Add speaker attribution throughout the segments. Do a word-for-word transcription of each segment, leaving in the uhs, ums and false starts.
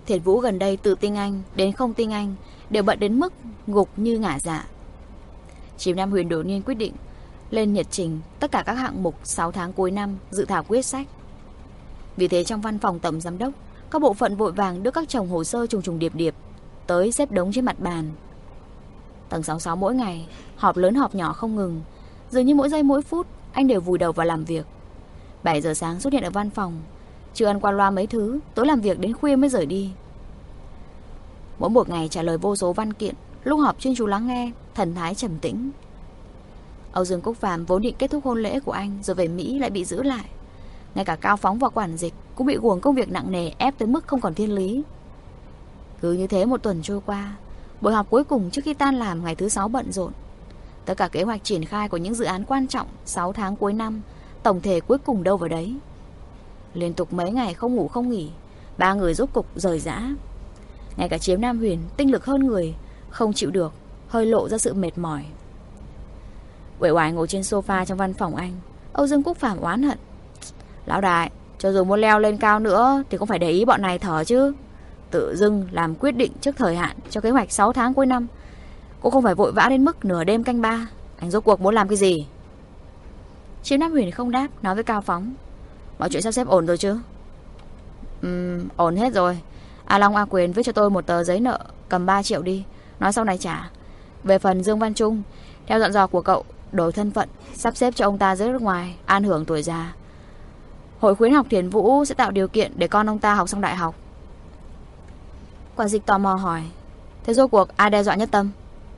Speaker 1: Thiệt Vũ gần đây từ tinh anh đến không tinh anh đều bận đến mức gục như ngả dạ. Chiêm Nam Huyền đột nhiên quyết định lên nhật trình tất cả các hạng mục sáu tháng cuối năm dự thảo quyết sách. Vì thế trong văn phòng tổng giám đốc, các bộ phận vội vàng đưa các chồng hồ sơ trùng trùng điệp điệp tới xếp đống trên mặt bàn. Tầng sáu mươi sáu mỗi ngày họp lớn họp nhỏ không ngừng, dường như mỗi giây mỗi phút anh đều vùi đầu vào làm việc. Bảy giờ sáng xuất hiện ở văn phòng, chưa ăn qua loa mấy thứ, tối làm việc đến khuya mới rời đi. Mỗi một ngày trả lời vô số văn kiện, lúc họp chuyên chú lắng nghe, thần thái trầm tĩnh. Âu Dương Cúc Phàm vốn định kết thúc hôn lễ của anh rồi về Mỹ lại bị giữ lại. Ngay cả Cao Phóng và quản dịch cũng bị guồng công việc nặng nề ép tới mức không còn thiên lý. Cứ như thế một tuần trôi qua, buổi họp cuối cùng trước khi tan làm ngày thứ sáu bận rộn. Tất cả kế hoạch triển khai của những dự án quan trọng sáu tháng cuối năm, tổng thể cuối cùng đâu vào đấy. Liên tục mấy ngày không ngủ không nghỉ, ba người rốt cục rời rã. Ngay cả Chiếm Nam Huyền tinh lực hơn người, không chịu được, hơi lộ ra sự mệt mỏi. Uể oải ngồi trên sofa trong văn phòng anh, Âu Dương Cúc Phàm oán hận. Lão đại, cho dù muốn leo lên cao nữa thì cũng phải để ý bọn này thở chứ. Tự dưng làm quyết định trước thời hạn cho kế hoạch sáu tháng cuối năm, cũng không phải vội vã đến mức nửa đêm canh ba. Anh rốt cuộc muốn làm cái gì? Chiếm Nam Huyền không đáp, nói với Cao Phóng. Mọi chuyện sắp xếp ổn rồi chứ? Ừm, ổn hết rồi. A Long A Quyền viết cho tôi một tờ giấy nợ, cầm ba triệu đi, nói sau này trả. Về phần Dương Văn Trung, theo dặn dò của cậu, đổi thân phận, sắp xếp cho ông ta dưới nước ngoài, an hưởng tuổi già. Hội khuyến học Thiền Vũ sẽ tạo điều kiện để con ông ta học xong đại học. Quản dịch tò mò hỏi, thế rốt cuộc ai đe dọa Nhất Tâm?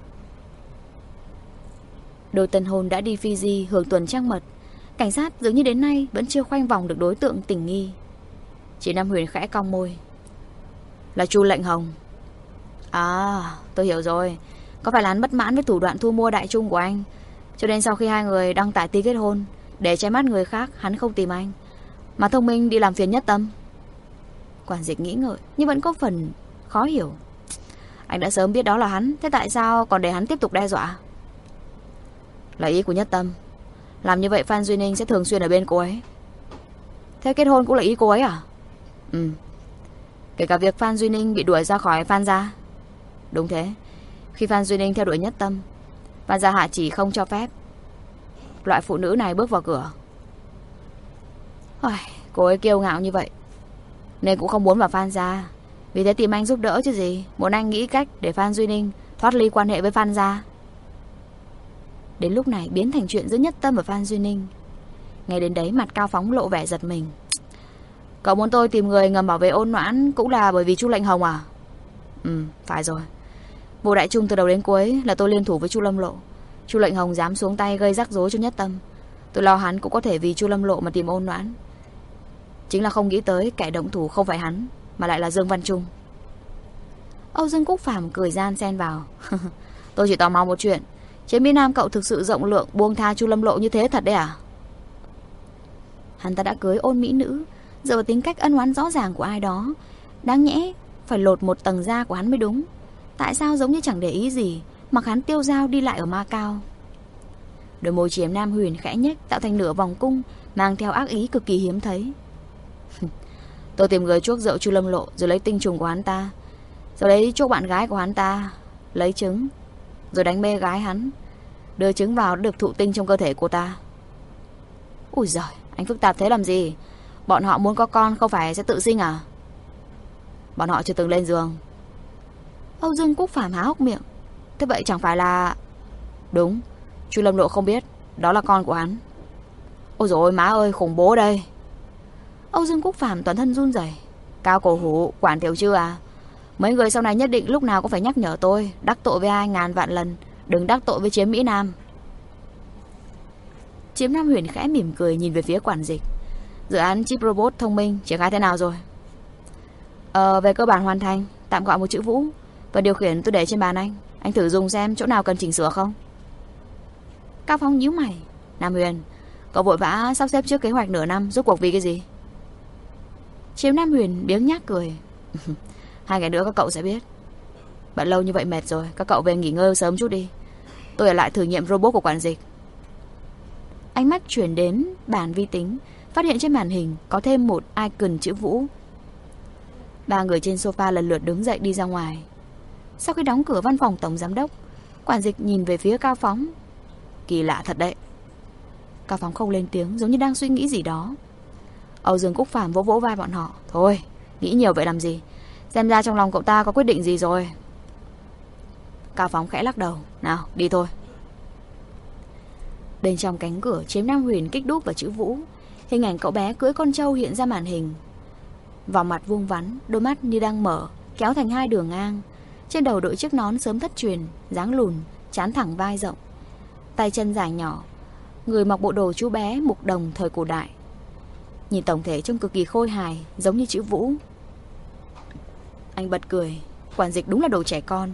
Speaker 1: Đôi tân hôn đã đi Fiji hưởng tuần trăng mật, cảnh sát dường như đến nay vẫn chưa khoanh vòng được đối tượng tình nghi. Chị Nam Huyền khẽ cong môi. Là Chu Lệnh Hồng. À, tôi hiểu rồi. Có phải là hắn bất mãn với thủ đoạn thu mua Đại Trung của anh, cho nên sau khi hai người đăng tải tin kết hôn, để che mắt người khác, hắn không tìm anh, mà thông minh đi làm phiền Nhất Tâm? Quản dịch nghĩ ngợi nhưng vẫn có phần khó hiểu. Anh đã sớm biết đó là hắn, thế tại sao còn để hắn tiếp tục đe dọa? Là ý của Nhất Tâm. Làm như vậy Phan Duy Ninh sẽ thường xuyên ở bên cô ấy. Thế kết hôn cũng là ý cô ấy à? Ừ. Kể cả việc Phan Duy Ninh bị đuổi ra khỏi Phan gia. Đúng thế. Khi Phan Duy Ninh theo đuổi Nhất Tâm, Phan gia hạ chỉ không cho phép loại phụ nữ này bước vào cửa. Ôi, cô ấy kiêu ngạo như vậy nên cũng không muốn vào Phan gia. Vì thế tìm anh giúp đỡ chứ gì. Muốn anh nghĩ cách để Phan Duy Ninh thoát ly quan hệ với Phan gia. Đến lúc này biến thành chuyện giữa Nhất Tâm và Phan Duy Ninh. Ngay đến đấy mặt Cao Phóng lộ vẻ giật mình. Cậu muốn tôi tìm người ngầm bảo vệ Ôn Noãn cũng là bởi vì Chu Lệnh Hồng à? Ừ, phải rồi. Vụ Đại Trung từ đầu đến cuối là tôi liên thủ với Chu Lâm Lộ. Chu Lệnh Hồng dám xuống tay gây rắc rối cho Nhất Tâm. Tôi lo hắn cũng có thể vì Chu Lâm Lộ mà tìm Ôn Noãn. Chính là không nghĩ tới kẻ động thủ không phải hắn, mà lại là Dương Văn Trung. Âu Dương Cúc Phàm cười gian xen vào. Tôi chỉ tò mò một chuyện, trên Mỹ Nam cậu thực sự rộng lượng buông tha Chu Lâm Lộ như thế thật đấy à? Hắn ta đã cưới Ôn mỹ nữ, dựa vào tính cách ân oán rõ ràng của ai đó, đáng nhẽ phải lột một tầng da của hắn mới đúng. Tại sao giống như chẳng để ý gì, mặc hắn tiêu dao đi lại ở Macau? Đôi môi Chiếm Nam Huyền khẽ nhếch tạo thành nửa vòng cung, mang theo ác ý cực kỳ hiếm thấy. Tôi tìm người chuốc rượu Chu Lâm Lộ, rồi lấy tinh trùng của hắn ta, rồi lấy chuốc bạn gái của hắn ta, lấy trứng, rồi đánh mê gái hắn, đưa trứng vào được thụ tinh trong cơ thể cô ta. Ui giời, anh phức tạp thế làm gì? Bọn họ muốn có con không phải sẽ tự sinh à? Bọn họ chưa từng lên giường. Âu Dương Cúc Phàm há hốc miệng. Thế vậy chẳng phải là... Đúng, Chu Lâm Lộ không biết đó là con của hắn. Ôi dồi ôi, má ơi, khủng bố đây. Âu Dương Cúc Phàm toàn thân run rẩy. Cao Cổ Hủ, Quản Tiểu Trư à, mấy người sau này nhất định lúc nào cũng phải nhắc nhở tôi, đắc tội với ai ngàn vạn lần đừng đắc tội với Chiếm Mỹ Nam. Chiếm Nam Huyền khẽ mỉm cười nhìn về phía quản dịch. Dự án chip robot thông minh triển khai thế nào rồi? Ờ, về cơ bản hoàn thành, tạm gọi một chữ Vũ. Và điều khiển tôi để trên bàn anh. Anh thử dùng xem chỗ nào cần chỉnh sửa không? Cao Phong nhíu mày. Nam Huyền, cậu vội vã sắp xếp trước kế hoạch nửa năm, rốt cuộc vì cái gì? Chiếm Nam Huyền biếng nhác cười. Hai ngày nữa các cậu sẽ biết. Bận lâu như vậy mệt rồi, các cậu về nghỉ ngơi sớm chút đi. Tôi ở lại thử nghiệm robot của quản dịch. Ánh mắt chuyển đến bàn vi tính, phát hiện trên màn hình có thêm một icon chữ Vũ. Ba người trên sofa lần lượt đứng dậy đi ra ngoài. Sau khi đóng cửa văn phòng tổng giám đốc, quản dịch nhìn về phía Cao Phóng. Kỳ lạ thật đấy. Cao Phóng không lên tiếng, giống như đang suy nghĩ gì đó. Âu Dương Cúc Phàm vỗ vỗ vai bọn họ. Thôi, nghĩ nhiều vậy làm gì? Xem ra trong lòng cậu ta có quyết định gì rồi. Cao Phóng khẽ lắc đầu. Nào, đi thôi. Bên trong cánh cửa chiếm Nam Huyền kích đúp vào chữ Vũ. Hình ảnh cậu bé cưỡi con trâu hiện ra màn hình. Vào mặt vuông vắn, đôi mắt như đang mở, kéo thành hai đường ngang. Trên đầu đội chiếc nón sớm thất truyền, dáng lùn, trán thẳng vai rộng, tay chân dài nhỏ. Người mặc bộ đồ chú bé mục đồng thời cổ đại. Nhìn tổng thể trông cực kỳ khôi hài, giống như chữ Vũ. Anh bật cười. Quản dịch đúng là đồ trẻ con.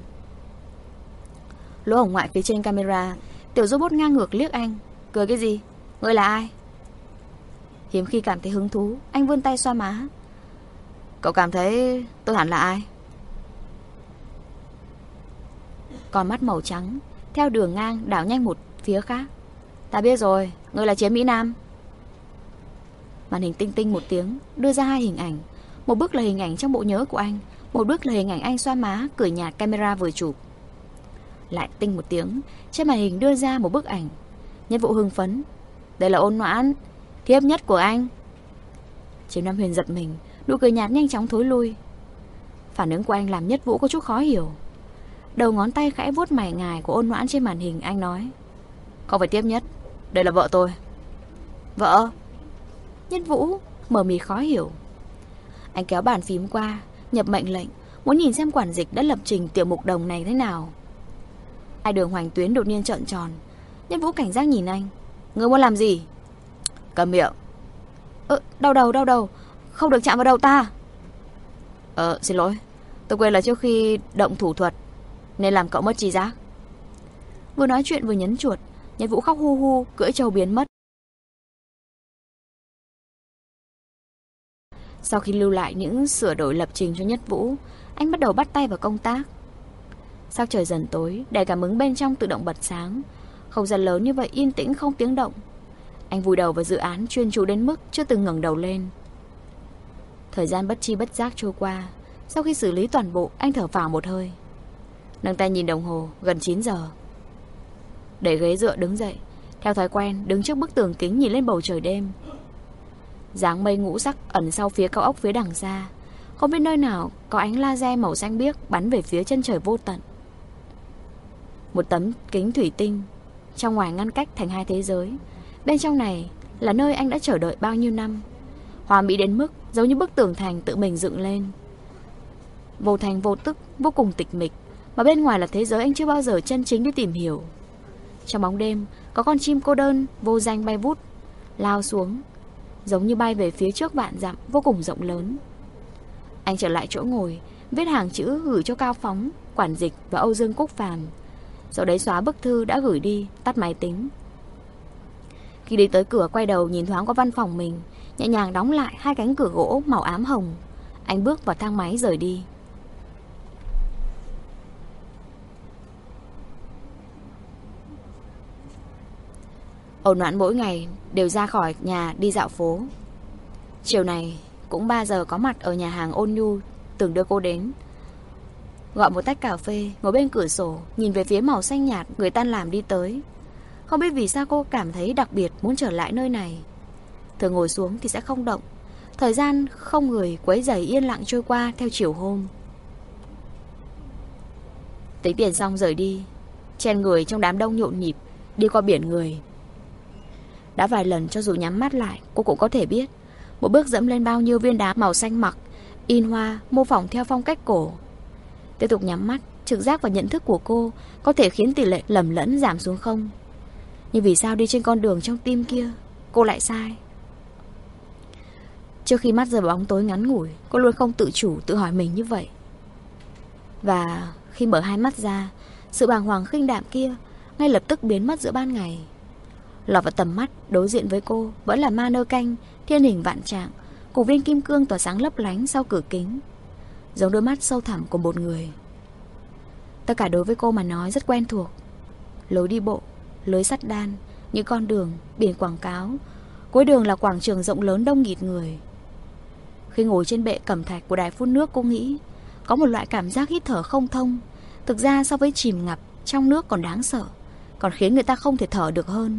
Speaker 1: Lỗ hổng ngoại phía trên camera, tiểu robot ngang ngược liếc anh. Cười cái gì? Ngươi là ai? Hiếm khi cảm thấy hứng thú, anh vươn tay xoa má. Cậu cảm thấy tôi hẳn là ai? Con mắt màu trắng theo đường ngang đảo nhanh một phía khác. Ta biết rồi, ngươi là Chiếm Mỹ Nam. Màn hình tinh tinh một tiếng, đưa ra hai hình ảnh. Một bức là hình ảnh trong bộ nhớ của anh, một bức là hình ảnh anh xoa má, cười nhạt camera vừa chụp. Lại tinh một tiếng, trên màn hình đưa ra một bức ảnh. Nhân Vũ hưng phấn. Đây là Ôn Noãn, thiếp nhất của anh. Chiếm Nam Huyền giật mình, nụ cười nhạt nhanh chóng thối lui. Phản ứng của anh làm Nhất Vũ có chút khó hiểu. Đầu ngón tay khẽ vuốt mày ngài của Ôn Noãn trên màn hình. Anh nói, không phải thiếp nhất, đây là vợ tôi. Vợ? Nhất Vũ mờ mịt khó hiểu. Anh kéo bàn phím qua, nhập mệnh lệnh, muốn nhìn xem quản dịch đã lập trình tiểu mục đồng này thế nào. Hai đường Hoành Tuyến đột nhiên trợn tròn. Nhất Vũ cảnh giác nhìn anh. Ngươi muốn làm gì? Cầm miệng. Ờ, đau đầu, đau đầu. Không được chạm vào đầu ta. Ờ, xin lỗi. Tôi quên là trước khi động thủ thuật nên làm cậu mất trí giác. Vừa nói chuyện vừa nhấn chuột, Nhất Vũ khóc hu hu, cưỡi trâu biến mất. Sau khi lưu lại những sửa đổi lập trình cho Nhất Vũ, anh bắt đầu bắt tay vào công tác. Sắc trời dần tối, đèn cảm ứng bên trong tự động bật sáng. Không gian lớn như vậy yên tĩnh không tiếng động. Anh vùi đầu vào dự án, chuyên chú đến mức chưa từng ngẩng đầu lên. Thời gian bất chi bất giác trôi qua. Sau khi xử lý toàn bộ, anh thở phào một hơi, nâng tay nhìn đồng hồ, gần chín giờ. Đẩy ghế dựa đứng dậy, theo thói quen đứng trước bức tường kính nhìn lên bầu trời đêm. Dáng mây ngũ sắc ẩn sau phía cao ốc phía đằng xa. Không biết nơi nào có ánh laser màu xanh biếc bắn về phía chân trời vô tận. Một tấm kính thủy tinh, trong ngoài ngăn cách thành hai thế giới. Bên trong này là nơi anh đã chờ đợi bao nhiêu năm, hòa mỹ đến mức giống như bức tường thành tự mình dựng lên. Vô thành vô tức, vô cùng tịch mịch. Mà bên ngoài là thế giới anh chưa bao giờ chân chính đi tìm hiểu. Trong bóng đêm có con chim cô đơn vô danh bay vút, lao xuống, giống như bay về phía trước vạn dặm, vô cùng rộng lớn. Anh trở lại chỗ ngồi, viết hàng chữ gửi cho Cao Phóng, quản dịch và Âu Dương Cúc Phàm. Sau đấy xóa bức thư đã gửi đi, tắt máy tính. Khi đi tới cửa, quay đầu nhìn thoáng qua văn phòng mình, nhẹ nhàng đóng lại hai cánh cửa gỗ màu ám hồng. Anh bước vào thang máy rời đi. Ôn Noãn mỗi ngày đều ra khỏi nhà đi dạo phố. Chiều này cũng ba giờ có mặt ở nhà hàng Ôn Nhu từng đưa cô đến. Gọi một tách cà phê, ngồi bên cửa sổ, nhìn về phía màu xanh nhạt người tan làm đi tới. Không biết vì sao cô cảm thấy đặc biệt muốn trở lại nơi này. Thường ngồi xuống thì sẽ không động. Thời gian không người quấy rầy yên lặng trôi qua theo chiều hôm. Tính tiền xong rời đi, chen người trong đám đông nhộn nhịp, đi qua biển người. Đã vài lần cho dù nhắm mắt lại, cô cũng có thể biết một bước dẫm lên bao nhiêu viên đá màu xanh mặc, in hoa, mô phỏng theo phong cách cổ. Tiếp tục nhắm mắt, trực giác và nhận thức của cô có thể khiến tỷ lệ lầm lẫn giảm xuống không. Nhưng vì sao đi trên con đường trong tim kia cô lại sai? Trước khi mắt rơi vào bóng tối ngắn ngủi, cô luôn không tự chủ tự hỏi mình như vậy. Và khi mở hai mắt ra, sự bàng hoàng khinh đạm kia ngay lập tức biến mất giữa ban ngày. Lọt vào tầm mắt đối diện với cô vẫn là ma nơ canh, thiên hình vạn trạng, cùng viên kim cương tỏa sáng lấp lánh sau cửa kính, giống đôi mắt sâu thẳm của một người. Tất cả đối với cô mà nói rất quen thuộc. Lối đi bộ, lưới sắt đan, những con đường, biển quảng cáo. Cuối đường là quảng trường rộng lớn đông nghịt người. Khi ngồi trên bệ cẩm thạch của đài phun nước, cô nghĩ có một loại cảm giác hít thở không thông. Thực ra so với chìm ngập trong nước còn đáng sợ, còn khiến người ta không thể thở được hơn.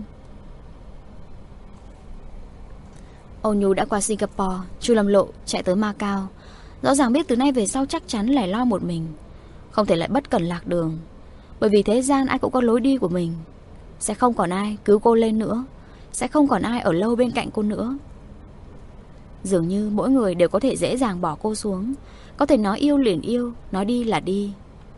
Speaker 1: Âu Nhu đã qua Singapore, Chu Lâm Lộ chạy tới Macau. Rõ ràng biết từ nay về sau chắc chắn lẻ loi một mình, không thể lại bất cẩn lạc đường. Bởi vì thế gian ai cũng có lối đi của mình. Sẽ không còn ai cứu cô lên nữa, sẽ không còn ai ở lâu bên cạnh cô nữa. Dường như mỗi người đều có thể dễ dàng bỏ cô xuống, có thể nói yêu liền yêu, nói đi là đi.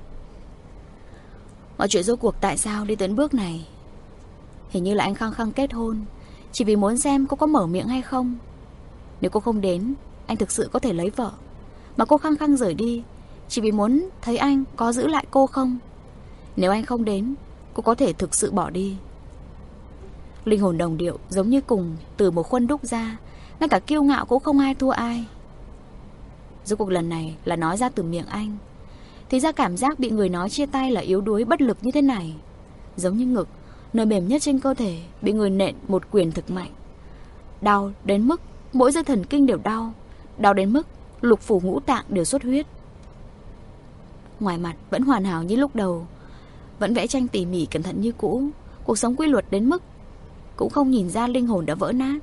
Speaker 1: Mọi chuyện rốt cuộc tại sao đi đến bước này? Hình như là anh khăng khăng kết hôn, chỉ vì muốn xem cô có mở miệng hay không. Nếu cô không đến, anh thực sự có thể lấy vợ. Mà cô khăng khăng rời đi, chỉ vì muốn thấy anh có giữ lại cô không. Nếu anh không đến, cô có thể thực sự bỏ đi. Linh hồn đồng điệu giống như cùng từ một khuôn đúc ra, ngay cả kiêu ngạo cũng không ai thua ai. Rốt cuộc lần này là nói ra từ miệng anh. Thì ra cảm giác bị người nói chia tay là yếu đuối bất lực như thế này. Giống như ngực, nơi mềm nhất trên cơ thể, bị người nện một quyền thực mạnh. Đau đến mức mỗi dây thần kinh đều đau, đau đến mức lục phủ ngũ tạng đều xuất huyết. Ngoài mặt vẫn hoàn hảo như lúc đầu, vẫn vẽ tranh tỉ mỉ cẩn thận như cũ, cuộc sống quy luật đến mức cũng không nhìn ra linh hồn đã vỡ nát.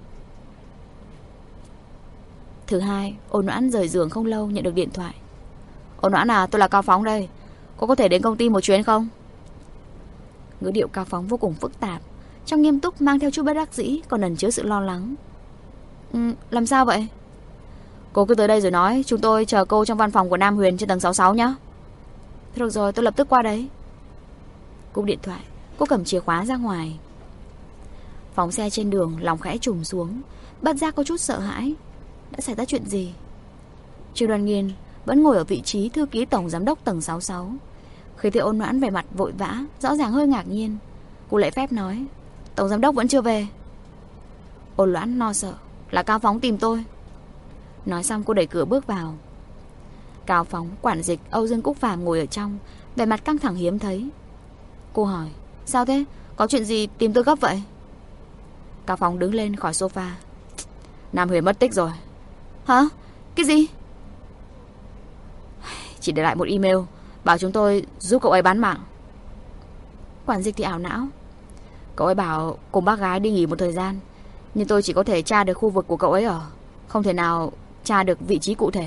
Speaker 1: Thứ hai, Ôn Noãn rời giường không lâu nhận được điện thoại. Ôn Noãn à, tôi là Cao Phóng đây. Cô có thể đến công ty một chuyến không? Ngữ điệu Cao Phóng vô cùng phức tạp, trong nghiêm túc mang theo chút bất đắc dĩ, còn ẩn chứa sự lo lắng. Ừ, làm sao vậy? Cô cứ tới đây rồi nói, chúng tôi chờ cô trong văn phòng của Nam Huyền trên tầng sáu mươi sáu nhé. Thế được rồi, tôi lập tức qua đấy. Cúp điện thoại, cô cầm chìa khóa ra ngoài. Phóng xe trên đường, lòng khẽ trùng xuống, bất giác có chút sợ hãi. Đã xảy ra chuyện gì? Trương Đoan Nghiên vẫn ngồi ở vị trí thư ký tổng giám đốc tầng sáu mươi sáu. Khi thấy Ôn Noãn về mặt vội vã, rõ ràng hơi ngạc nhiên, cô lễ phép nói, tổng giám đốc vẫn chưa về. Ôn Noãn lo sợ, là Cao Phóng tìm tôi. Nói xong cô đẩy cửa bước vào. Cao Phóng, quản dịch, Âu Dương Cúc Phàm ngồi ở trong, vẻ mặt căng thẳng hiếm thấy. Cô hỏi, sao thế? Có chuyện gì tìm tôi gấp vậy? Cao Phóng đứng lên khỏi sofa. Nam Huyền mất tích rồi. Hả? Cái gì? Chỉ để lại một email bảo chúng tôi giúp cậu ấy bán mạng. Quản dịch thì ảo não. Cậu ấy bảo cùng bác gái đi nghỉ một thời gian, nhưng tôi chỉ có thể tra được khu vực của cậu ấy ở, không thể nào tra được vị trí cụ thể.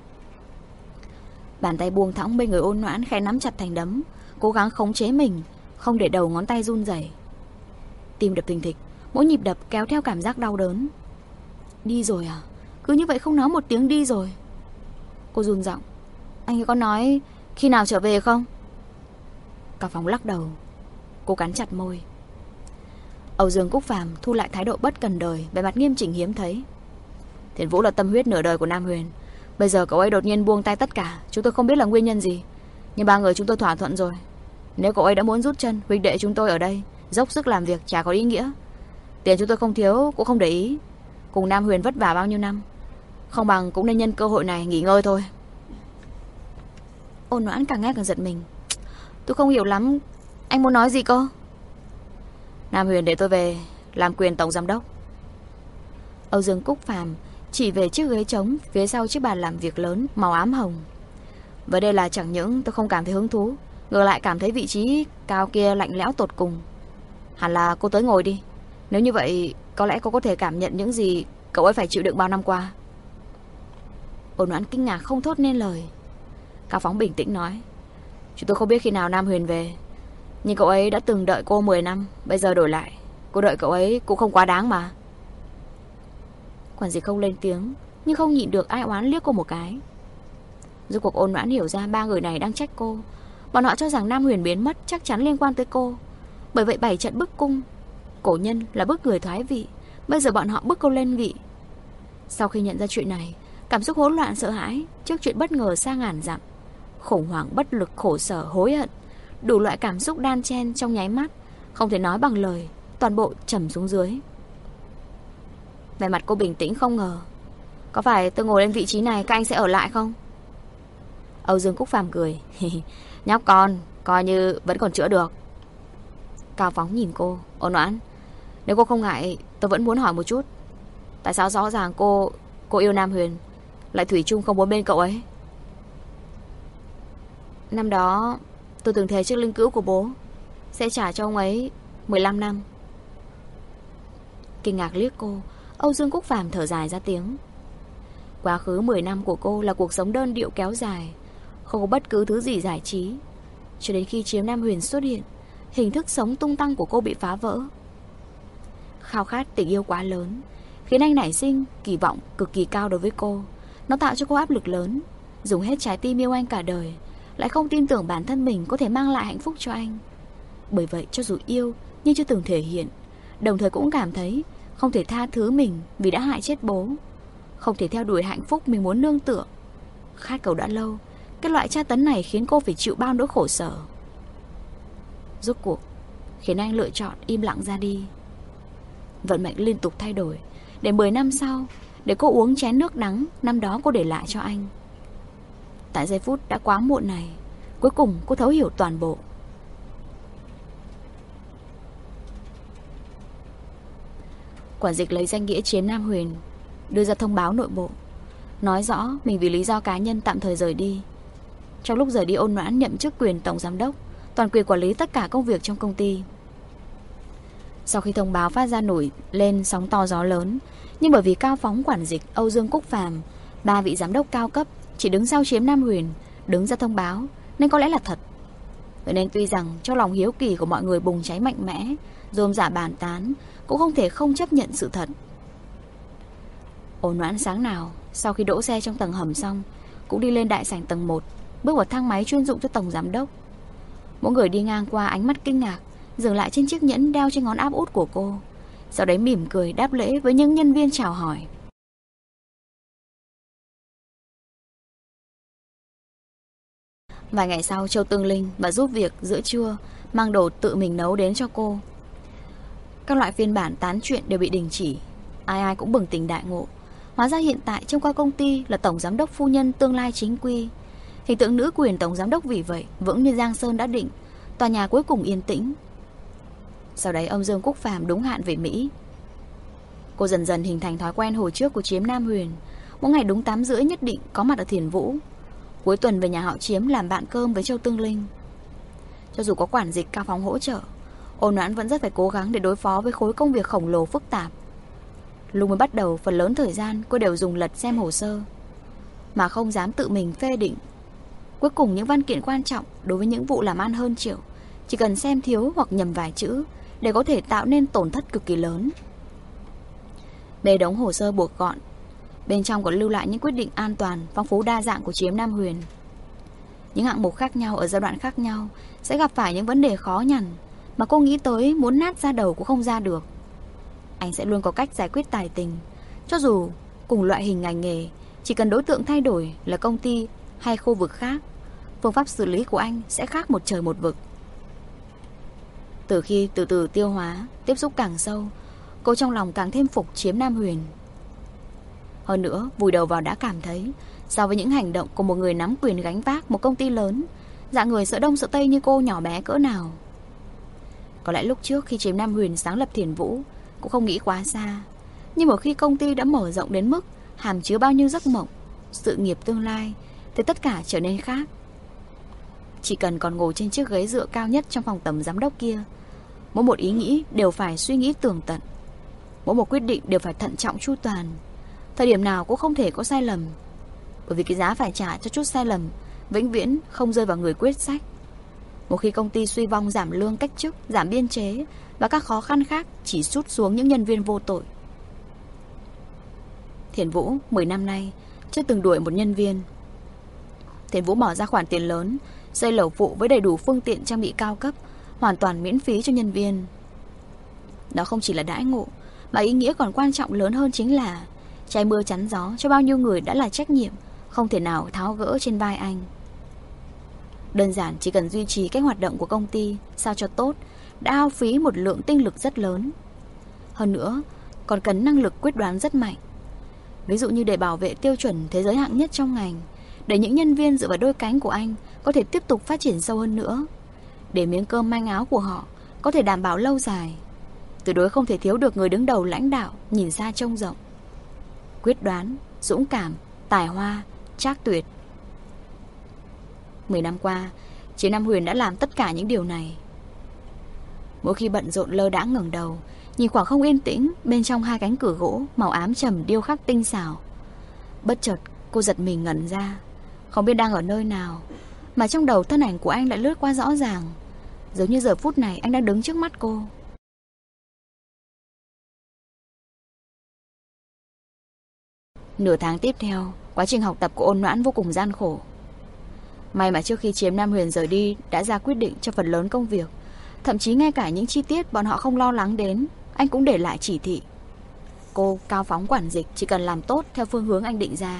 Speaker 1: Bàn tay buông thõng bên người Ôn Noãn khẽ nắm chặt thành đấm, cố gắng khống chế mình, không để đầu ngón tay run rẩy. Tim đập thình thịch, mỗi nhịp đập kéo theo cảm giác đau đớn. Đi rồi à? Cứ như vậy không nói một tiếng đi rồi. Cô run giọng, anh ấy có nói khi nào trở về không? Cao Phóng lắc đầu. Cô cắn chặt môi. Âu Dương Cúc Phàm thu lại thái độ bất cần đời, vẻ mặt nghiêm chỉnh hiếm thấy. Thiền Vũ là tâm huyết nửa đời của Nam Huyền, bây giờ cậu ấy đột nhiên buông tay tất cả, chúng tôi không biết là nguyên nhân gì, nhưng ba người chúng tôi thỏa thuận rồi. Nếu cậu ấy đã muốn rút chân, huynh đệ chúng tôi ở đây dốc sức làm việc chả có ý nghĩa. Tiền chúng tôi không thiếu, cũng không để ý. Cùng Nam Huyền vất vả bao nhiêu năm, không bằng cũng nên nhân cơ hội này nghỉ ngơi thôi. Ôn Noãn càng nghe càng giật mình. Tôi không hiểu lắm, anh muốn nói gì cơ? Nam Huyền để tôi về làm quyền tổng giám đốc. Âu Dương Cúc Phàm chỉ về chiếc ghế trống phía sau chiếc bàn làm việc lớn màu ám hồng. Và đây là chẳng những tôi không cảm thấy hứng thú, ngược lại cảm thấy vị trí cao kia lạnh lẽo tột cùng. Hẳn là cô tới ngồi đi. Nếu như vậy có lẽ cô có thể cảm nhận những gì cậu ấy phải chịu đựng bao năm qua. Ôn Noãn kinh ngạc không thốt nên lời. Cao Phóng bình tĩnh nói, chúng tôi không biết khi nào Nam Huyền về, nhưng cậu ấy đã từng đợi cô mười năm, bây giờ đổi lại cô đợi cậu ấy cũng không quá đáng mà. Quản dịch không lên tiếng, nhưng không nhịn được ai oán liếc cô một cái. Rốt cuộc Ôn Noãn hiểu ra ba người này đang trách cô. Bọn họ cho rằng Nam Huyền biến mất chắc chắn liên quan tới cô, bởi vậy bảy trận bức cung. Cổ nhân là bức người thoái vị, bây giờ bọn họ bức cô lên vị. Sau khi nhận ra chuyện này, cảm xúc hỗn loạn sợ hãi trước chuyện bất ngờ xa ngàn dặm, khủng hoảng, bất lực, khổ sở, hối hận, đủ loại cảm xúc đan chen trong nháy mắt, không thể nói bằng lời, toàn bộ trầm xuống dưới. Vẻ mặt cô bình tĩnh không ngờ. Có phải tôi ngồi lên vị trí này các anh sẽ ở lại không? Âu Dương Cúc Phàm cười. Nhóc con, coi như vẫn còn chữa được. Cao Phóng nhìn cô. Ôn Noãn, nếu cô không ngại, tôi vẫn muốn hỏi một chút. Tại sao rõ ràng cô Cô yêu Nam Huyền, lại thủy chung không muốn bên cậu ấy? Năm đó tôi từng thề trước linh cữu của bố sẽ trả cho ông ấy mười lăm năm. Kinh ngạc liếc cô, Âu Dương Cúc Phàm thở dài ra tiếng. Quá khứ mười năm của cô là cuộc sống đơn điệu kéo dài, không có bất cứ thứ gì giải trí. Cho đến khi Chiếm Nam Huyền xuất hiện, hình thức sống tung tăng của cô bị phá vỡ. Khao khát tình yêu quá lớn khiến anh nảy sinh kỳ vọng cực kỳ cao đối với cô. Nó tạo cho cô áp lực lớn, dùng hết trái tim yêu anh cả đời, lại không tin tưởng bản thân mình có thể mang lại hạnh phúc cho anh. Bởi vậy cho dù yêu nhưng chưa từng thể hiện, đồng thời cũng cảm thấy không thể tha thứ mình vì đã hại chết bố, không thể theo đuổi hạnh phúc mình muốn nương tựa. Khát cầu đã lâu, cái loại tra tấn này khiến cô phải chịu bao nỗi khổ sở. Rốt cuộc khiến anh lựa chọn im lặng ra đi. Vận mệnh liên tục thay đổi, để mười năm sau, để cô uống chén nước đắng năm đó cô để lại cho anh. Tại giây phút đã quá muộn này, cuối cùng cô thấu hiểu toàn bộ. Quản dịch lấy danh nghĩa Chiếm Nam Huyền, đưa ra thông báo nội bộ, nói rõ mình vì lý do cá nhân tạm thời rời đi. Trong lúc rời đi, Ôn Noãn nhậm chức quyền tổng giám đốc, toàn quyền quản lý tất cả công việc trong công ty. Sau khi thông báo phát ra nổi lên sóng to gió lớn, nhưng bởi vì Cao Phóng, Quản dịch, Âu Dương Cúc Phàm, ba vị giám đốc cao cấp chỉ đứng sau Chiếm Nam Huyền đứng ra thông báo, nên có lẽ là thật. Vậy nên tuy rằng trong lòng hiếu kỳ của mọi người bùng cháy mạnh mẽ, rôm rả bàn tán, cũng không thể không chấp nhận sự thật. Ôn Noãn sáng nào sau khi đỗ xe trong tầng hầm xong, cũng đi lên đại sảnh tầng một, bước vào thang máy chuyên dụng cho tổng giám đốc. Mỗi người đi ngang qua ánh mắt kinh ngạc dừng lại trên chiếc nhẫn đeo trên ngón áp út của cô, sau đấy mỉm cười đáp lễ với những nhân viên chào hỏi. Vài ngày sau, Châu Tương Linh và giúp việc giữa trưa mang đồ tự mình nấu đến cho cô. Các loại phiên bản tán chuyện đều bị đình chỉ. Ai ai cũng bừng tỉnh đại ngộ. Hóa ra hiện tại trong qua công ty là tổng giám đốc phu nhân tương lai chính quy. Hình tượng nữ quyền tổng giám đốc vì vậy vững như Giang Sơn đã định. Tòa nhà cuối cùng yên tĩnh. Sau đấy ông Dương Cúc Phàm đúng hạn về Mỹ. Cô dần dần hình thành thói quen hồi trước của Chiếm Nam Huyền, mỗi ngày đúng tám rưỡi nhất định có mặt ở Thiền Vũ, cuối tuần về nhà họ Chiếm làm bạn cơm với Châu Tương Linh. Cho dù có quản dịch Cao Phóng hỗ trợ, Ôn Noãn vẫn rất phải cố gắng để đối phó với khối công việc khổng lồ phức tạp. Lúc mới bắt đầu, phần lớn thời gian cô đều dùng lật xem hồ sơ, mà không dám tự mình phê định. Cuối cùng những văn kiện quan trọng đối với những vụ làm ăn hơn triệu, chỉ cần xem thiếu hoặc nhầm vài chữ để có thể tạo nên tổn thất cực kỳ lớn. Bề đống hồ sơ buộc gọn, bên trong còn lưu lại những quyết định an toàn phong phú đa dạng của Chiếm Nam Huyền. Những hạng mục khác nhau ở giai đoạn khác nhau sẽ gặp phải những vấn đề khó nhằn mà cô nghĩ tới muốn nát ra đầu cũng không ra được. Anh sẽ luôn có cách giải quyết tài tình. Cho dù cùng loại hình ngành nghề, chỉ cần đối tượng thay đổi là công ty hay khu vực khác, phương pháp xử lý của anh sẽ khác một trời một vực. Từ khi từ từ tiêu hóa, tiếp xúc càng sâu, cô trong lòng càng thêm phục Chiếm Nam Huyền. Hơn nữa, vùi đầu vào đã cảm thấy, so với những hành động của một người nắm quyền gánh vác một công ty lớn, dạng người sợ đông sợ tây như cô nhỏ bé cỡ nào. Có lẽ lúc trước khi Chiếm Nam Huyền sáng lập Thiền Vũ cũng không nghĩ quá xa, nhưng một khi công ty đã mở rộng đến mức hàm chứa bao nhiêu giấc mộng, sự nghiệp tương lai, thì tất cả trở nên khác. Chỉ cần còn ngồi trên chiếc ghế dựa cao nhất trong phòng tổng giám đốc kia, mỗi một ý nghĩ đều phải suy nghĩ tường tận, mỗi một quyết định đều phải thận trọng chu toàn, thời điểm nào cũng không thể có sai lầm. Bởi vì cái giá phải trả cho chút sai lầm vĩnh viễn không rơi vào người quyết sách. Một khi công ty suy vong, giảm lương, cách chức, giảm biên chế và các khó khăn khác chỉ sút xuống những nhân viên vô tội. Thiền Vũ mười năm nay chưa từng đuổi một nhân viên. Thiền Vũ bỏ ra khoản tiền lớn, xây lẩu phụ với đầy đủ phương tiện trang bị cao cấp, hoàn toàn miễn phí cho nhân viên. Đó không chỉ là đãi ngộ, mà ý nghĩa còn quan trọng lớn hơn chính là che mưa chắn gió cho bao nhiêu người đã là trách nhiệm không thể nào tháo gỡ trên vai anh. Đơn giản chỉ cần duy trì cách hoạt động của công ty sao cho tốt đã hao phí một lượng tinh lực rất lớn. Hơn nữa còn cần năng lực quyết đoán rất mạnh. Ví dụ như để bảo vệ tiêu chuẩn thế giới hạng nhất trong ngành, để những nhân viên dựa vào đôi cánh của anh có thể tiếp tục phát triển sâu hơn nữa, để miếng cơm manh áo của họ có thể đảm bảo lâu dài. Tuyệt đối không thể thiếu được người đứng đầu lãnh đạo nhìn xa trông rộng, quyết đoán, dũng cảm, tài hoa, trác tuyệt. Mười năm qua, Chiếm Nam Huyền đã làm tất cả những điều này. Mỗi khi bận rộn lơ đãng ngẩng đầu, nhìn khoảng không yên tĩnh bên trong hai cánh cửa gỗ màu ám trầm điêu khắc tinh xảo. Bất chợt cô giật mình ngẩn ra, không biết đang ở nơi nào, mà trong đầu thân ảnh của anh lại lướt qua rõ ràng, giống như giờ phút này anh đang đứng trước mắt cô. Nửa tháng tiếp theo, quá trình học tập của Ôn Noãn vô cùng gian khổ. May mà trước khi Chiếm Nam Huyền rời đi đã ra quyết định cho phần lớn công việc. Thậm chí ngay cả những chi tiết bọn họ không lo lắng đến, anh cũng để lại chỉ thị. Cô, Cao Phóng quản dịch, chỉ cần làm tốt theo phương hướng anh định ra.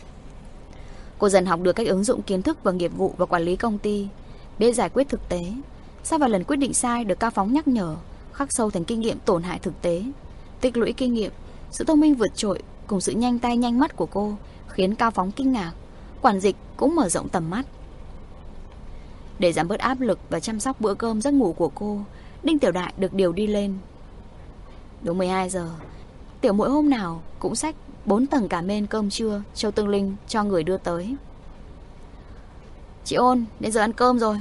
Speaker 1: Cô dần học được cách ứng dụng kiến thức và nghiệp vụ và quản lý công ty, biết giải quyết thực tế. Sau vài lần quyết định sai được Cao Phóng nhắc nhở, khắc sâu thành kinh nghiệm tổn hại thực tế. Tích lũy kinh nghiệm, sự thông minh vượt trội cùng sự nhanh tay nhanh mắt của cô khiến Cao Phóng kinh ngạc. Quản dịch cũng mở rộng tầm mắt. Để giảm bớt áp lực và chăm sóc bữa cơm giấc ngủ của cô, Đinh Tiểu Đại được điều đi lên. Đúng mười hai giờ, Tiểu Muội hôm nào cũng xách bốn tầng cả men cơm trưa Châu Tương Linh cho người đưa tới. Chị Ôn, đến giờ ăn cơm rồi.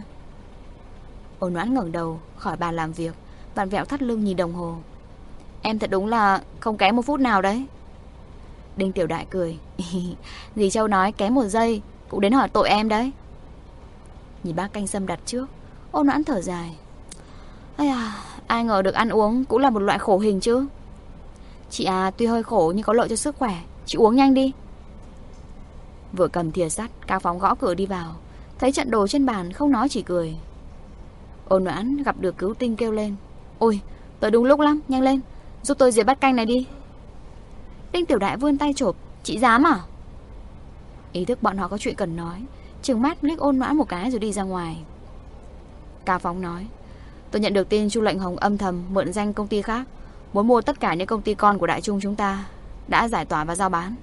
Speaker 1: Ôn Noãn ngẩng đầu khỏi bàn làm việc, vặn vẹo thắt lưng nhìn đồng hồ. Em thật đúng là không kém một phút nào đấy. Đinh Tiểu Đại cười. Dì Châu nói kém một giây cũng đến hỏi tội em đấy. Nhìn bác canh sâm đặt trước, Ôn Noãn thở dài. Ây à, ai ngờ được ăn uống cũng là một loại khổ hình chứ. Chị à, tuy hơi khổ nhưng có lợi cho sức khỏe, chị uống nhanh đi. Vừa cầm thìa sắt, Cao Phóng gõ cửa đi vào, thấy trận đồ trên bàn không nói chỉ cười. Ôn Noãn gặp được cứu tinh kêu lên. Ôi, tới đúng lúc lắm, nhanh lên, giúp tôi dìa bát canh này đi. Đinh Tiểu Đại vươn tay chộp. Chị dám à? Ý thức bọn họ có chuyện cần nói, trừng mắt liếc Ôn Noãn một cái rồi đi ra ngoài. Cao Phóng nói. Tôi nhận được tin Chu Lệnh Hồng âm thầm mượn danh công ty khác, muốn mua tất cả những công ty con của Đại Trung chúng ta, đã giải tỏa và giao bán.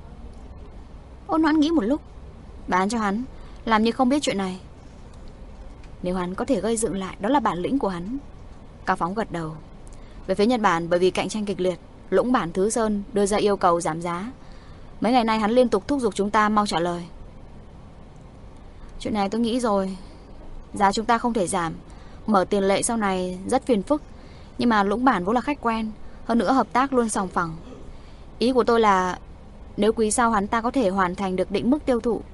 Speaker 1: Ôn Noãn nghĩ một lúc. Bán cho hắn, làm như không biết chuyện này. Nếu hắn có thể gây dựng lại, đó là bản lĩnh của hắn. Cao Phóng gật đầu. Về phía Nhật Bản, bởi vì cạnh tranh kịch liệt, Lũng Bản Thứ Sơn đưa ra yêu cầu giảm giá. Mấy ngày nay hắn liên tục thúc giục chúng ta mau trả lời. Chuyện này tôi nghĩ rồi. Giá chúng ta không thể giảm, mở tiền lệ sau này rất phiền phức. Nhưng mà Lũng Bản vốn là khách quen, hơn nữa hợp tác luôn sòng phẳng. Ý của tôi là nếu quý sau hắn ta có thể hoàn thành được định mức tiêu thụ.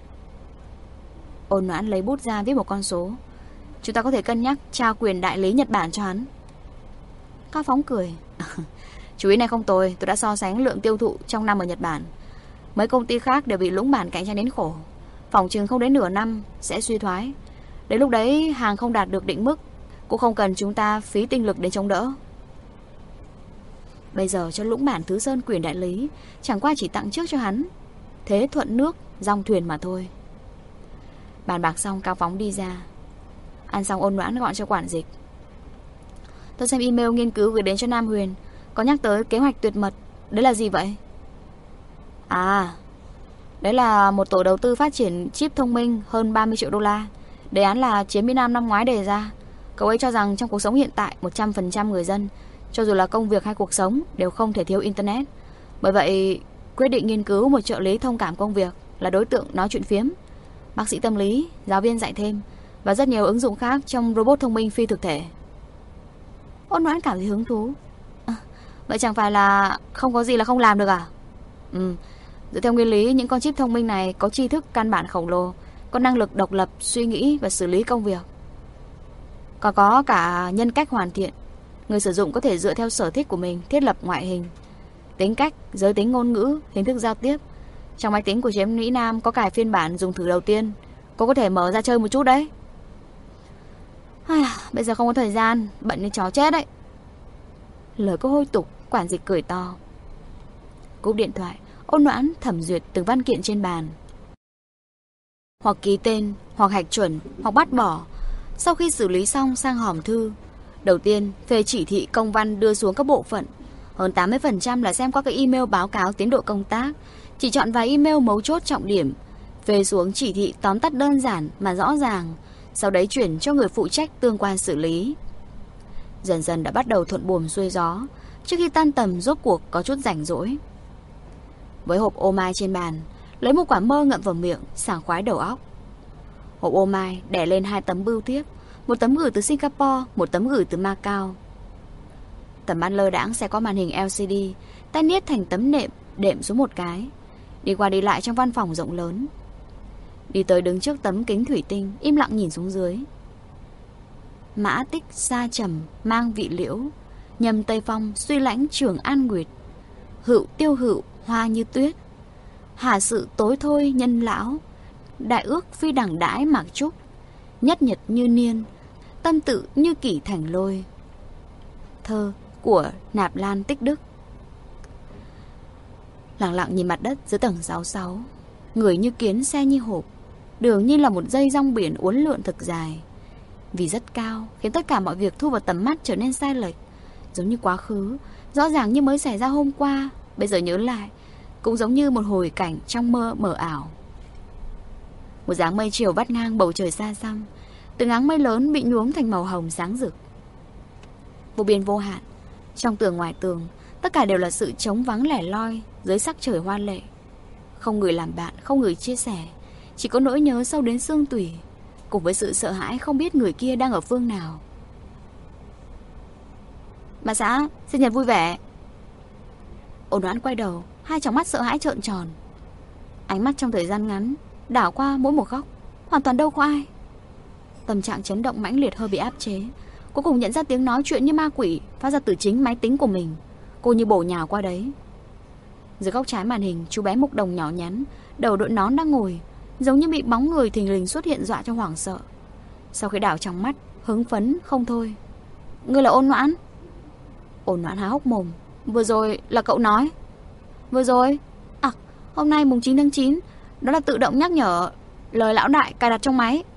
Speaker 1: Ôn Noãn lấy bút ra viết một con số. Chúng ta có thể cân nhắc trao quyền đại lý Nhật Bản cho hắn. Cao Phóng cười. Chú ý này không tồi, tôi đã so sánh lượng tiêu thụ trong năm ở Nhật Bản. Mấy công ty khác đều bị Lũng Bản cạnh tranh đến khổ. Phòng chừng không đến nửa năm sẽ suy thoái. Đến lúc đấy hàng không đạt được định mức, cũng không cần chúng ta phí tinh lực để chống đỡ. Bây giờ cho Lũng Bản Thứ Sơn quyền đại lý chẳng qua chỉ tặng trước cho hắn, thế thuận nước dòng thuyền mà thôi. Bàn bạc xong, Cao Phóng đi ra. Ăn xong, Ôn Noãn gọi cho quản dịch. Tôi xem email nghiên cứu gửi đến cho Nam Huyền, có nhắc tới kế hoạch tuyệt mật. Đấy là gì vậy? À, đấy là một tổ đầu tư phát triển chip thông minh hơn ba mươi triệu đô la. Đề án là Chiếm Mỹ Nam năm ngoái đề ra. Cậu ấy cho rằng trong cuộc sống hiện tại, một trăm phần trăm người dân, cho dù là công việc hay cuộc sống, đều không thể thiếu Internet. Bởi vậy quyết định nghiên cứu một trợ lý thông cảm công việc, là đối tượng nói chuyện phiếm, bác sĩ tâm lý, giáo viên dạy thêm, và rất nhiều ứng dụng khác trong robot thông minh phi thực thể. Ôn Noãn cảm thấy hứng thú. À, vậy chẳng phải là không có gì là không làm được à? Ừ, dựa theo nguyên lý, những con chip thông minh này có tri thức căn bản khổng lồ, có năng lực độc lập suy nghĩ và xử lý công việc, còn có cả nhân cách hoàn thiện. Người sử dụng có thể dựa theo sở thích của mình thiết lập ngoại hình, tính cách, giới tính, ngôn ngữ, hình thức giao tiếp. Trong máy tính của Chiếm Mỹ Nam có cài phiên bản dùng thử đầu tiên, cô có thể mở ra chơi một chút đấy. À, bây giờ không có thời gian, bận như chó chết đấy. Lời có hôi tục, quản dịch cười to. Cúp điện thoại, Ôn Noãn thẩm duyệt từng văn kiện trên bàn, hoặc ký tên, hoặc hạch chuẩn, hoặc bắt bỏ. Sau khi xử lý xong sang hòm thư. Đầu tiên, phê chỉ thị công văn đưa xuống các bộ phận. Hơn tám mươi phần trăm là xem qua các email báo cáo tiến độ công tác, chỉ chọn vài email mấu chốt trọng điểm, phê xuống chỉ thị tóm tắt đơn giản mà rõ ràng, sau đấy chuyển cho người phụ trách tương quan xử lý. Dần dần đã bắt đầu thuận buồm xuôi gió. Trước khi tan tầm rốt cuộc có chút rảnh rỗi. Với hộp ô mai trên bàn, lấy một quả mơ ngậm vào miệng, sảng khoái đầu óc. Hộp ô mai đè lên hai tấm bưu thiếp, một tấm gửi từ Singapore, một tấm gửi từ Macau. Tầm mắt lơ đãng sẽ có màn hình lờ xê đê, tay niết thành tấm nệm, đệm xuống một cái, đi qua đi lại trong văn phòng rộng lớn. Đi tới đứng trước tấm kính thủy tinh, im lặng nhìn xuống dưới. Mã tích sa trầm, mang vị liễu, nhầm tây phong, suy lãnh trường an nguyệt. Hựu tiêu hựu, hoa như tuyết. Hà sự tối thôi nhân lão, đại ước phi đẳng đãi mạc trúc. Nhất nhật như niên, tâm tự như kỷ thành lôi. Thơ của Nạp Lan Tích Đức. Lặng lặng nhìn mặt đất dưới tầng sáu sáu, người như kiến, xe như hộp, đường như là một dây rong biển uốn lượn thực dài. Vì rất cao khiến tất cả mọi việc thu vào tầm mắt trở nên sai lệch, giống như quá khứ, rõ ràng như mới xảy ra hôm qua, bây giờ nhớ lại cũng giống như một hồi cảnh trong mơ mờ ảo. Một dáng mây chiều vắt ngang bầu trời xa xăm, từng áng mây lớn bị nhuốm thành màu hồng sáng rực. Vô biên vô hạn, trong tường ngoài tường, tất cả đều là sự trống vắng lẻ loi dưới sắc trời hoa lệ. Không người làm bạn, không người chia sẻ, chỉ có nỗi nhớ sâu đến xương tủy, cùng với sự sợ hãi không biết người kia đang ở phương nào. Bà xã, sinh nhật vui vẻ. Ôn Noãn quay đầu, hai tròng mắt sợ hãi trợn tròn. Ánh mắt trong thời gian ngắn đảo qua mỗi một góc, hoàn toàn đâu có ai. Tâm trạng chấn động mãnh liệt hơi bị áp chế. Cuối cùng nhận ra tiếng nói chuyện như ma quỷ phát ra từ chính máy tính của mình. Cô như bổ nhào qua đấy. Dưới góc trái màn hình, chú bé Mục Đồng nhỏ nhắn, đầu đội nón đang ngồi, giống như bị bóng người thình lình xuất hiện dọa cho hoảng sợ. Sau khi đảo trong mắt, hứng phấn không thôi. Ngươi là Ôn Noãn? Ôn Noãn há hốc mồm. Vừa rồi là cậu nói. Vừa rồi? À, hôm nay mùng chín tháng chín, đó là tự động nhắc nhở lời lão đại cài đặt trong máy.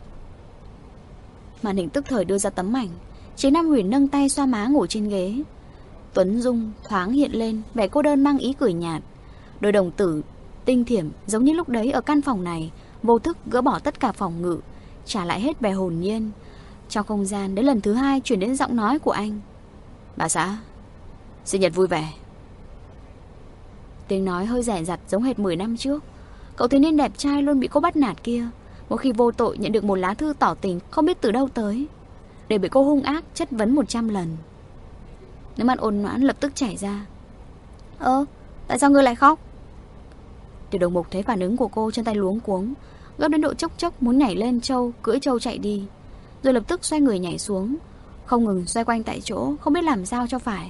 Speaker 1: Màn hình tức thời đưa ra tấm ảnh. Chế Nam Huyền nâng tay xoa má ngồi trên ghế. Tuấn Dung thoáng hiện lên vẻ cô đơn mang ý cười nhạt. Đôi đồng tử tinh thiểm giống như lúc đấy ở căn phòng này, vô thức gỡ bỏ tất cả phòng ngự, trả lại hết vẻ hồn nhiên. Trong không gian đến lần thứ hai chuyển đến giọng nói của anh. Bà xã, sinh nhật vui vẻ. Tiếng nói hơi rẻ rặt giống hệt mười năm trước. Cậu thiếu niên đẹp trai luôn bị cô bắt nạt kia, một khi vô tội nhận được một lá thư tỏ tình không biết từ đâu tới, để bị cô hung ác chất vấn một trăm lần. Nước mắt Ôn Noãn lập tức chảy ra. Ơ, tại sao ngươi lại khóc? Tiểu Đồng Mục thấy phản ứng của cô, chân tay luống cuống, gấp đến độ chốc chốc muốn nhảy lên trâu, cưỡi trâu chạy đi, rồi lập tức xoay người nhảy xuống, không ngừng xoay quanh tại chỗ, không biết làm sao cho phải.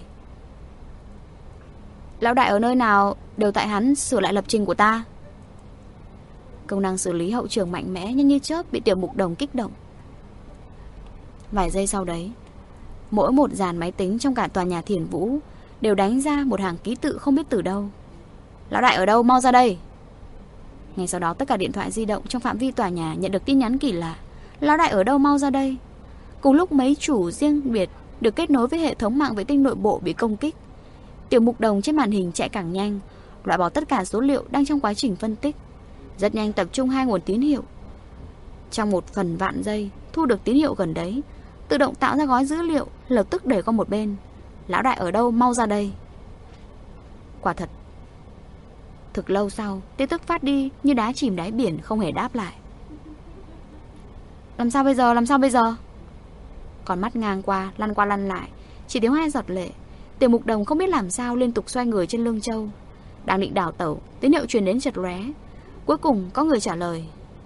Speaker 1: Lão đại ở nơi nào đều tại hắn sửa lại lập trình của ta. Công năng xử lý hậu trường mạnh mẽ nhanh như chớp bị Tiểu Mục Đồng kích động. Vài giây sau đấy, mỗi một dàn máy tính trong cả tòa nhà Thiền Vũ đều đánh ra một hàng ký tự không biết từ đâu. Lão đại ở đâu, mau ra đây. Ngay sau đó tất cả điện thoại di động trong phạm vi tòa nhà nhận được tin nhắn kỳ lạ. Lão đại ở đâu, mau ra đây. Cùng lúc mấy chủ riêng biệt được kết nối với hệ thống mạng vệ tinh nội bộ bị công kích. Tiểu Mục Đồng trên màn hình chạy càng nhanh, loại bỏ tất cả số liệu đang trong quá trình phân tích. Rất nhanh tập trung hai nguồn tín hiệu. Trong một phần vạn giây thu được tín hiệu gần đấy, tự động tạo ra gói dữ liệu, lập tức để qua một bên. Lão đại ở đâu, mau ra đây. Quả thật, thực lâu sau, tin tức phát đi như đá chìm đáy biển, không hề đáp lại. Làm sao bây giờ, làm sao bây giờ? Còn mắt ngang qua, lăn qua lăn lại, chỉ thiếu hai giọt lệ. Tiểu Mục Đồng không biết làm sao liên tục xoay người trên lưng trâu. Đang định đảo tẩu, tín hiệu truyền đến chật lóe. Cuối cùng có người trả lời.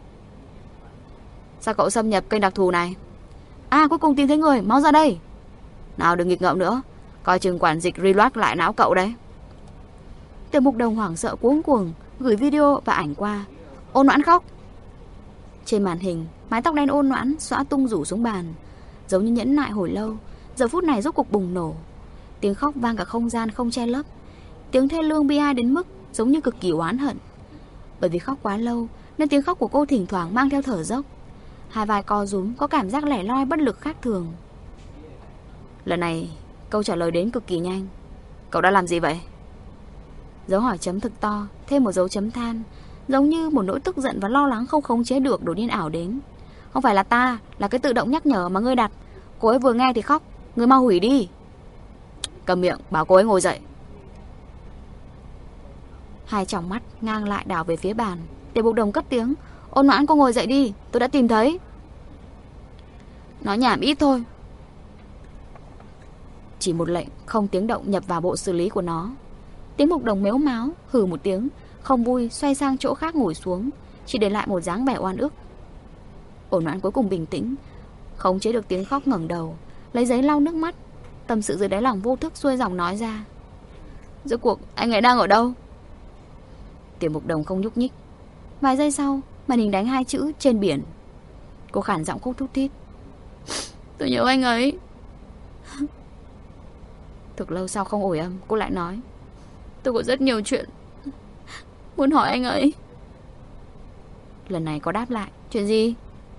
Speaker 1: Sao cậu xâm nhập kênh đặc thù này? À, cuối cùng tìm thấy người, mau ra đây. Nào đừng nghịch ngợm nữa, coi chừng quản dịch reload lại não cậu đấy. Tiểu Mục Đồng hoảng sợ cuống cuồng gửi video và ảnh qua. Ôn Noãn khóc. Trên màn hình, mái tóc đen Ôn Noãn xõa tung rủ xuống bàn, giống như nhẫn nại hồi lâu, giờ phút này rốt cuộc bùng nổ. Tiếng khóc vang cả không gian không che lấp. Tiếng thê lương bi ai đến mức giống như cực kỳ oán hận. Bởi vì khóc quá lâu nên tiếng khóc của cô thỉnh thoảng mang theo thở dốc. Hai vai co rúm, có cảm giác lẻ loi bất lực khác thường. Lần này câu trả lời đến cực kỳ nhanh. Cậu đã làm gì vậy? Dấu hỏi chấm thực to, thêm một dấu chấm than, giống như một nỗi tức giận và lo lắng không khống chế được đột nhiên ảo đến. Không phải là ta, là cái tự động nhắc nhở mà ngươi đặt. Cô ấy vừa nghe thì khóc, ngươi mau hủy đi. Cầm miệng, bảo cô ấy ngồi dậy. Hai tròng mắt ngang lại đảo về phía bàn. Tiểu Mục Đồng cất tiếng: Ôn Noãn, cô ngồi dậy đi, tôi đã tìm thấy. Nói nhảm ít thôi. Chỉ một lệnh, không tiếng động nhập vào bộ xử lý của nó. Tiếng Mục Đồng mếu máo, hừ một tiếng, không vui xoay sang chỗ khác ngồi xuống, chỉ để lại một dáng vẻ oan ức. Ôn Noãn cuối cùng bình tĩnh, không chế được tiếng khóc, ngẩng đầu, lấy giấy lau nước mắt, tâm sự dưới đáy lòng vô thức xuôi dòng nói ra: Rốt cuộc anh ấy đang ở đâu? Tiểu Mục Đồng không nhúc nhích. Vài giây sau, màn hình đánh hai chữ trên biển. Cô khản giọng khóc thút thít: Tôi nhớ anh ấy. Thực lâu sau không ổi âm, cô lại nói: Tôi có rất nhiều chuyện muốn hỏi anh ấy. Lần này có đáp lại: Chuyện gì?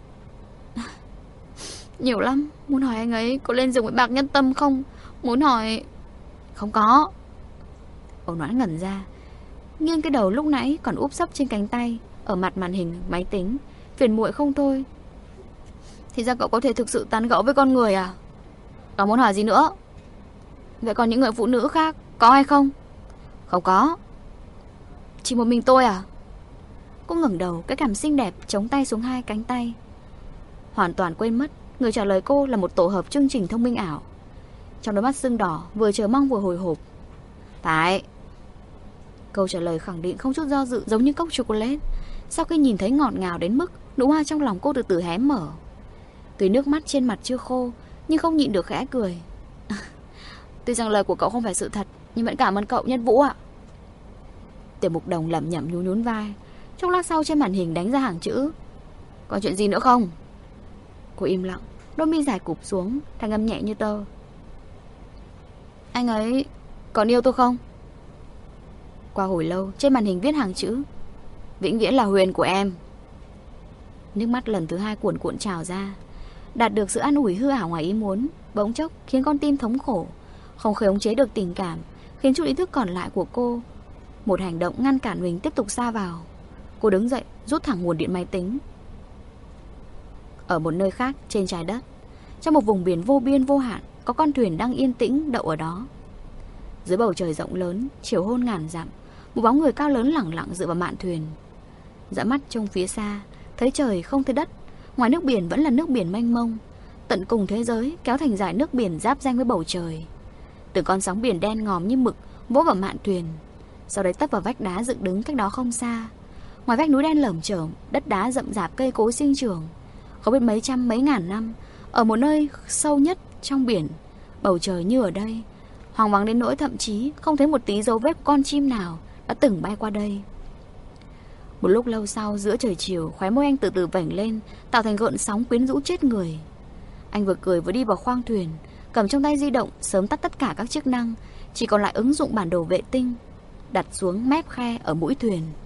Speaker 1: Nhiều lắm, muốn hỏi anh ấy có lên giường với Bạc Nhất Tâm không? Muốn hỏi... Không có. Ôn Noãn ngẩn ra, nghiêng cái đầu lúc nãy còn úp sấp trên cánh tay, ở mặt màn hình máy tính, phiền muội không thôi. Thì ra cậu có thể thực sự tán gẫu với con người à? Còn muốn hỏi gì nữa? Vậy còn những người phụ nữ khác có hay không? Không có. Chỉ một mình tôi à? Cô ngẩng đầu, cái cằm xinh đẹp chống tay xuống hai cánh tay, hoàn toàn quên mất người trả lời cô là một tổ hợp chương trình thông minh ảo. Trong đôi mắt sưng đỏ, vừa chờ mong vừa hồi hộp. Phải. Câu trả lời khẳng định không chút do dự, giống như cốc chocolate. Sau khi nhìn thấy ngọt ngào đến mức nụ hoa trong lòng cô từ từ hé mở. Tuy nước mắt trên mặt chưa khô, nhưng không nhịn được khẽ cười. Tuy rằng lời của cậu không phải sự thật, nhưng vẫn cảm ơn cậu Nhất Vũ ạ. Tiểu Mục Đồng lẩm nhẩm nhún nhún vai. Chốc lát sau trên màn hình đánh ra hàng chữ: Còn chuyện gì nữa không? Cô im lặng, đôi mi dài cụp xuống, thanh âm nhẹ như tơ: Anh ấy còn yêu tôi không? Qua hồi lâu, trên màn hình viết hàng chữ: Vĩnh viễn là Huyền của em. Nước mắt lần thứ hai cuồn cuộn trào ra. Đạt được sự an ủi hư ảo ngoài ý muốn, bỗng chốc khiến con tim thống khổ, không khống chế được tình cảm, khiến chút ý thức còn lại của cô một hành động ngăn cản mình tiếp tục sa vào. Cô đứng dậy, rút thẳng nguồn điện máy tính. Ở một nơi khác trên trái đất, trong một vùng biển vô biên vô hạn, có con thuyền đang yên tĩnh đậu ở đó. Dưới bầu trời rộng lớn, chiều hôn ngàn dặm, một bóng người cao lớn lẳng lặng dựa vào mạn thuyền. Dã mắt trông phía xa, thấy trời không thấy đất, ngoài nước biển vẫn là nước biển mênh mông. Tận cùng thế giới kéo thành dải nước biển giáp ranh với bầu trời. Từng con sóng biển đen ngòm như mực vỗ vào mạn thuyền, sau đấy tấp vào vách đá dựng đứng cách đó không xa. Ngoài vách núi đen lởm chởm, đất đá rậm rạp cây cối sinh trưởng. Không biết mấy trăm mấy ngàn năm, ở một nơi sâu nhất trong biển, bầu trời như ở đây hoang vắng đến nỗi thậm chí không thấy một tí dấu vết con chim nào đã từng bay qua đây. Một lúc lâu sau, giữa trời chiều, khóe môi anh từ từ vểnh lên, tạo thành gợn sóng quyến rũ chết người. Anh vừa cười vừa đi vào khoang thuyền, cầm trong tay di động, sớm tắt tất cả các chức năng, chỉ còn lại ứng dụng bản đồ vệ tinh, đặt xuống mép khe ở mũi thuyền.